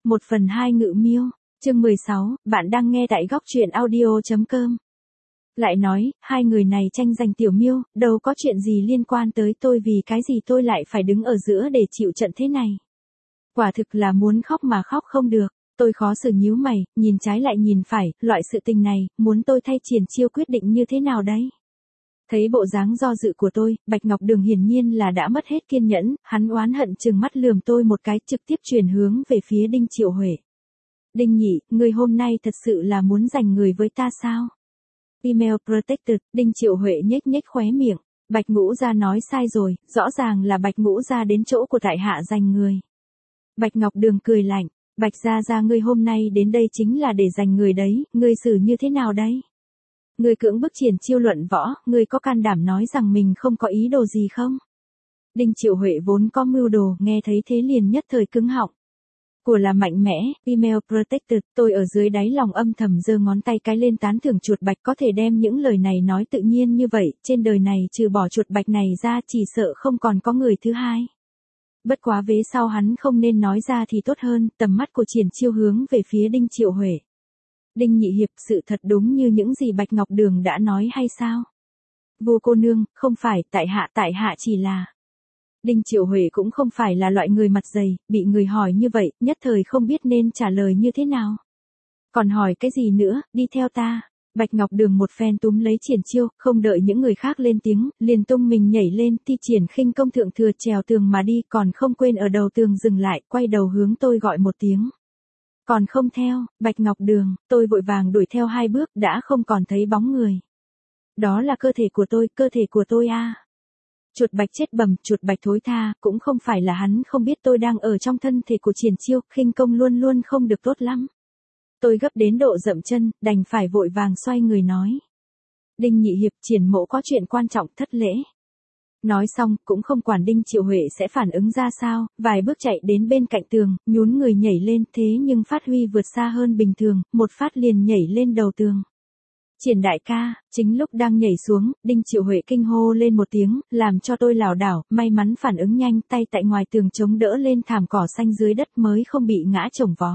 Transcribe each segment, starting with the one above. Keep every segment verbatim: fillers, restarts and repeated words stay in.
một phần hai Ngự Miêu, chương mười sáu, bạn đang nghe tại góc truyện audio.com. Lại nói, hai người này tranh giành Tiểu Miêu, đâu có chuyện gì liên quan tới tôi, vì cái gì tôi lại phải đứng ở giữa để chịu trận thế này. Quả thực là muốn khóc mà khóc không được. Tôi khó xử nhíu mày, nhìn trái lại nhìn phải, loại sự tình này, muốn tôi thay Triển Chiêu quyết định như thế nào đấy? Thấy bộ dáng do dự của tôi, Bạch Ngọc Đường hiển nhiên là đã mất hết kiên nhẫn, hắn oán hận trừng mắt lườm tôi một cái, trực tiếp chuyển hướng về phía Đinh Triệu Huệ. Đinh nhị, người hôm nay thật sự là muốn giành người với ta sao? Email protected, Đinh Triệu Huệ nhếch nhếch khóe miệng. Bạch Ngũ Gia nói sai rồi, rõ ràng là Bạch Ngũ Gia đến chỗ của tại hạ giành người. Bạch Ngọc Đường cười lạnh, Bạch Gia Gia ngươi hôm nay đến đây chính là để giành người đấy, ngươi xử như thế nào đấy? Ngươi cưỡng bức Triển Chiêu luận võ, ngươi có can đảm nói rằng mình không có ý đồ gì không? Đinh Triệu Huệ vốn có mưu đồ, nghe thấy thế liền nhất thời cứng họng. Của là mạnh mẽ, email protected, tôi ở dưới đáy lòng âm thầm giơ ngón tay cái lên tán thưởng chuột bạch có thể đem những lời này nói tự nhiên như vậy, trên đời này trừ bỏ chuột bạch này ra chỉ sợ không còn có người thứ hai. Bất quá vế sau hắn không nên nói ra thì tốt hơn, tầm mắt của Triển Chiêu hướng về phía Đinh Triệu Huệ. Đinh nhị hiệp, sự thật đúng như những gì Bạch Ngọc Đường đã nói hay sao? Vô cô nương, không phải, tại hạ tại hạ chỉ là... Đinh Triệu Huệ cũng không phải là loại người mặt dày, bị người hỏi như vậy, nhất thời không biết nên trả lời như thế nào. Còn hỏi cái gì nữa, đi theo ta. Bạch Ngọc Đường một phen túm lấy Triển Chiêu, không đợi những người khác lên tiếng, liền tung mình nhảy lên, thi triển khinh công thượng thừa trèo tường mà đi, còn không quên ở đầu tường dừng lại, quay đầu hướng tôi gọi một tiếng. Còn không theo, Bạch Ngọc Đường, tôi vội vàng đuổi theo hai bước, đã không còn thấy bóng người. Đó là cơ thể của tôi, cơ thể của tôi a. À. Chuột bạch chết bầm, chuột bạch thối tha, cũng không phải là hắn không biết tôi đang ở trong thân thể của Triển Chiêu, khinh công luôn luôn không được tốt lắm. Tôi gấp đến độ dậm chân, đành phải vội vàng xoay người nói. Đinh nhị hiệp, Triển mỗ có chuyện quan trọng, thất lễ. Nói xong, cũng không quản Đinh Triệu Huệ sẽ phản ứng ra sao, vài bước chạy đến bên cạnh tường, nhún người nhảy lên, thế nhưng phát huy vượt xa hơn bình thường, một phát liền nhảy lên đầu tường. Triển đại ca, chính lúc đang nhảy xuống, Đinh Triệu Huệ kinh hô lên một tiếng, làm cho tôi lảo đảo, may mắn phản ứng nhanh, tay tại ngoài tường chống đỡ lên thảm cỏ xanh dưới đất mới không bị ngã chồng vó.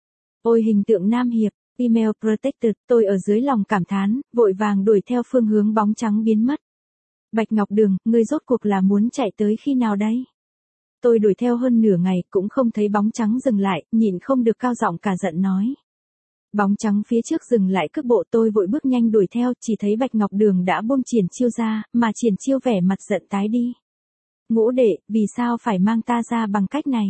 Ôi hình tượng nam hiệp, email protected, tôi ở dưới lòng cảm thán, vội vàng đuổi theo phương hướng bóng trắng biến mất. Bạch Ngọc Đường, ngươi rốt cuộc là muốn chạy tới khi nào đấy? Tôi đuổi theo hơn nửa ngày, cũng không thấy bóng trắng dừng lại, nhịn không được cao giọng cả giận nói. Bóng trắng phía trước dừng lại cước bộ, tôi vội bước nhanh đuổi theo, chỉ thấy Bạch Ngọc Đường đã buông Triển Chiêu ra, mà Triển Chiêu vẻ mặt giận tái đi. Ngũ đệ, vì sao phải mang ta ra bằng cách này?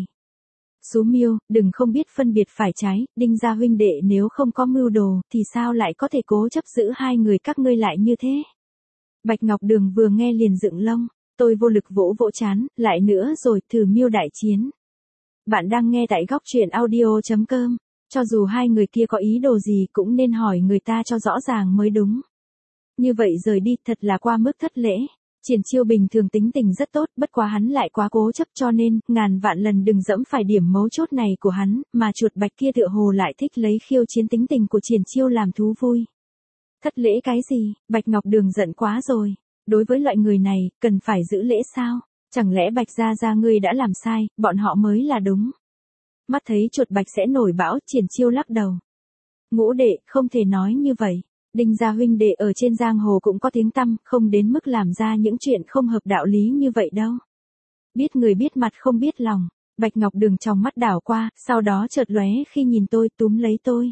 Sú Miêu, đừng không biết phân biệt phải trái, Đinh gia huynh đệ nếu không có mưu đồ, thì sao lại có thể cố chấp giữ hai người các ngươi lại như thế? Bạch Ngọc Đường vừa nghe liền dựng lông, tôi vô lực vỗ vỗ chán, lại nữa rồi, thử Miêu đại chiến. Bạn đang nghe tại góc truyện audio.com. Cho dù hai người kia có ý đồ gì cũng nên hỏi người ta cho rõ ràng mới đúng. Như vậy rời đi thật là qua mức thất lễ. Triển Chiêu bình thường tính tình rất tốt, bất quá hắn lại quá cố chấp, cho nên, ngàn vạn lần đừng dẫm phải điểm mấu chốt này của hắn, mà chuột bạch kia tựa hồ lại thích lấy khiêu chiến tính tình của Triển Chiêu làm thú vui. Thất lễ cái gì, Bạch Ngọc Đường giận quá rồi. Đối với loại người này, cần phải giữ lễ sao? Chẳng lẽ Bạch Gia Gia ngươi đã làm sai, bọn họ mới là đúng. Mắt thấy chuột bạch sẽ nổi bão, Triển Chiêu lắc đầu. Ngũ đệ, không thể nói như vậy. Đinh gia huynh đệ ở trên giang hồ cũng có tiếng tăm, không đến mức làm ra những chuyện không hợp đạo lý như vậy đâu. Biết người biết mặt không biết lòng. Bạch Ngọc Đường trong mắt đảo qua, sau đó chợt lóe khi nhìn tôi, túm lấy tôi.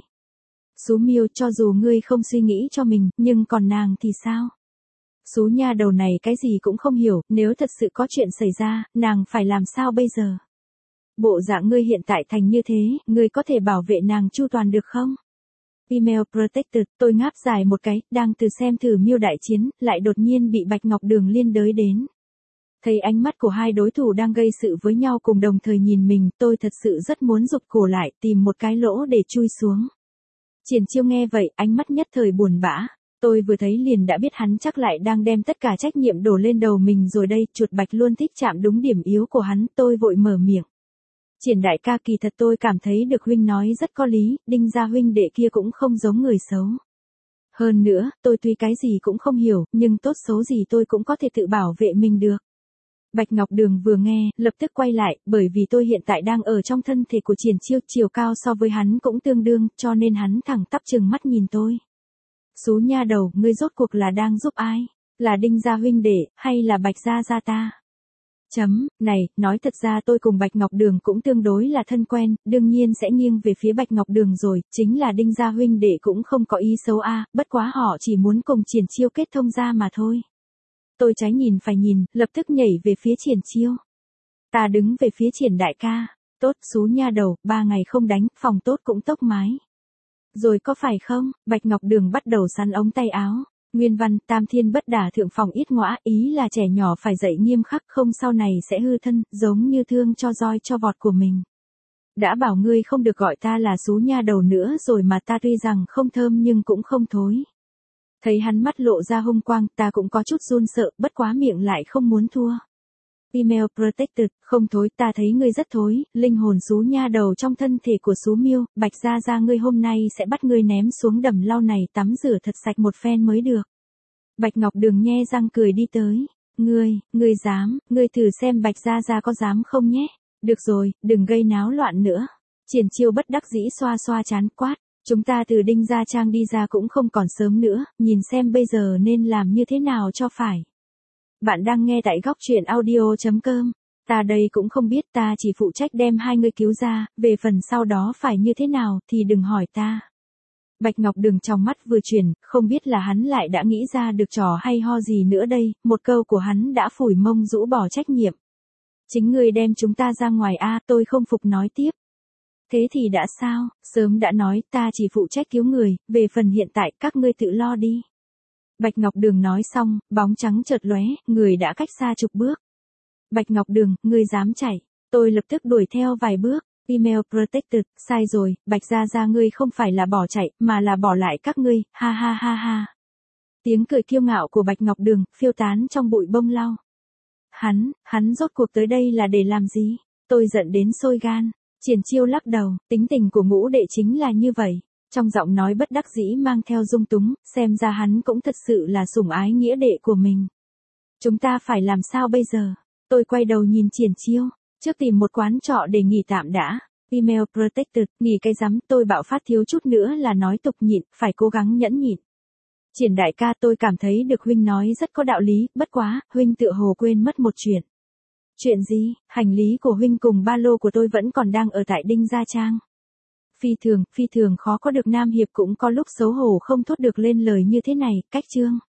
Sú Miêu, cho dù ngươi không suy nghĩ cho mình, nhưng còn nàng thì sao? Sú nha đầu này cái gì cũng không hiểu, nếu thật sự có chuyện xảy ra, nàng phải làm sao bây giờ? Bộ dạng ngươi hiện tại thành như thế, ngươi có thể bảo vệ nàng chu toàn được không? Email protected, tôi ngáp dài một cái, đang từ xem thử Miêu đại chiến, lại đột nhiên bị Bạch Ngọc Đường liên đới đến. Thấy ánh mắt của hai đối thủ đang gây sự với nhau cùng đồng thời nhìn mình, tôi thật sự rất muốn rụt cổ lại, tìm một cái lỗ để chui xuống. Triển Chiêu nghe vậy, ánh mắt nhất thời buồn bã. Tôi vừa thấy liền đã biết hắn chắc lại đang đem tất cả trách nhiệm đổ lên đầu mình rồi đây, chuột bạch luôn thích chạm đúng điểm yếu của hắn, tôi vội mở miệng. Triển đại ca, kỳ thật tôi cảm thấy được huynh nói rất có lý, Đinh gia huynh đệ kia cũng không giống người xấu. Hơn nữa, tôi tuy cái gì cũng không hiểu, nhưng tốt xấu gì tôi cũng có thể tự bảo vệ mình được. Bạch Ngọc Đường vừa nghe, lập tức quay lại, bởi vì tôi hiện tại đang ở trong thân thể của Triển Chiêu, chiều cao so với hắn cũng tương đương, cho nên hắn thẳng tắp trừng mắt nhìn tôi. Xú nha đầu, ngươi rốt cuộc là đang giúp ai? Là Đinh gia huynh đệ, hay là Bạch gia gia ta? Chấm, này, nói thật ra tôi cùng Bạch Ngọc Đường cũng tương đối là thân quen, đương nhiên sẽ nghiêng về phía Bạch Ngọc Đường rồi, chính là Đinh gia huynh đệ cũng không có ý xấu a, bất quá họ chỉ muốn cùng Triển Chiêu kết thông gia mà thôi. Tôi trái nhìn phải nhìn, lập tức nhảy về phía Triển Chiêu. Ta đứng về phía Triển đại ca, tốt xú nha đầu, ba ngày không đánh, phòng tốt cũng tốc mái. Rồi có phải không? Bạch Ngọc Đường bắt đầu sắn ống tay áo. Nguyên văn, tam thiên bất đả thượng phòng ít ngõa, ý là trẻ nhỏ phải dạy nghiêm khắc không sau này sẽ hư thân, giống như thương cho roi cho vọt của mình. Đã bảo ngươi không được gọi ta là xú nha đầu nữa rồi mà ta tuy rằng không thơm nhưng cũng không thối. Thấy hắn mắt lộ ra hung quang, ta cũng có chút run sợ, bất quá miệng lại không muốn thua. Female protected, không thối, ta thấy ngươi rất thối, linh hồn xú nha đầu trong thân thể của xú miêu, Bạch gia gia ngươi hôm nay sẽ bắt ngươi ném xuống đầm lau này tắm rửa thật sạch một phen mới được. Bạch Ngọc Đường nhe răng cười đi tới. Ngươi, ngươi dám, ngươi thử xem Bạch gia gia có dám không nhé. Được rồi, đừng gây náo loạn nữa. Triển Chiêu bất đắc dĩ xoa xoa chán quát. Chúng ta từ Đinh gia trang đi ra cũng không còn sớm nữa, nhìn xem bây giờ nên làm như thế nào cho phải. Bạn đang nghe tại góc truyện audio chấm com. Ta đây cũng không biết, ta chỉ phụ trách đem hai người cứu ra, về phần sau đó phải như thế nào thì đừng hỏi ta. Bạch Ngọc Đường trong mắt vừa chuyển, không biết là hắn lại đã nghĩ ra được trò hay ho gì nữa đây, một câu của hắn đã phủi mông rũ bỏ trách nhiệm. Chính ngươi đem chúng ta ra ngoài a, tôi không phục nói tiếp. Thế thì đã sao, sớm đã nói ta chỉ phụ trách cứu người, về phần hiện tại các ngươi tự lo đi. Bạch Ngọc Đường nói xong, bóng trắng chợt lóe, người đã cách xa chục bước. Bạch Ngọc Đường, ngươi dám chạy, tôi lập tức đuổi theo vài bước. Female protected, sai rồi, Bạch gia gia ngươi không phải là bỏ chạy, mà là bỏ lại các ngươi, ha ha ha ha. Tiếng cười kiêu ngạo của Bạch Ngọc Đường, phiêu tán trong bụi bông lau. Hắn, hắn rốt cuộc tới đây là để làm gì? Tôi giận đến sôi gan. Triển Chiêu lắc đầu, tính tình của ngũ đệ chính là như vậy. Trong giọng nói bất đắc dĩ mang theo dung túng, xem ra hắn cũng thật sự là sủng ái nghĩa đệ của mình. Chúng ta phải làm sao bây giờ? Tôi quay đầu nhìn Triển Chiêu, trước tìm một quán trọ để nghỉ tạm đã. Female protected, nghỉ cái rắm, tôi bạo phát thiếu chút nữa là nói tục nhịn, phải cố gắng nhẫn nhịn. Triển đại ca, tôi cảm thấy được huynh nói rất có đạo lý, bất quá, huynh tựa hồ quên mất một chuyện. Chuyện gì? Hành lý của huynh cùng ba lô của tôi vẫn còn đang ở tại Đinh gia trang. Phi thường, phi thường khó có được nam hiệp cũng có lúc xấu hổ không thốt được lên lời như thế này, cách chương.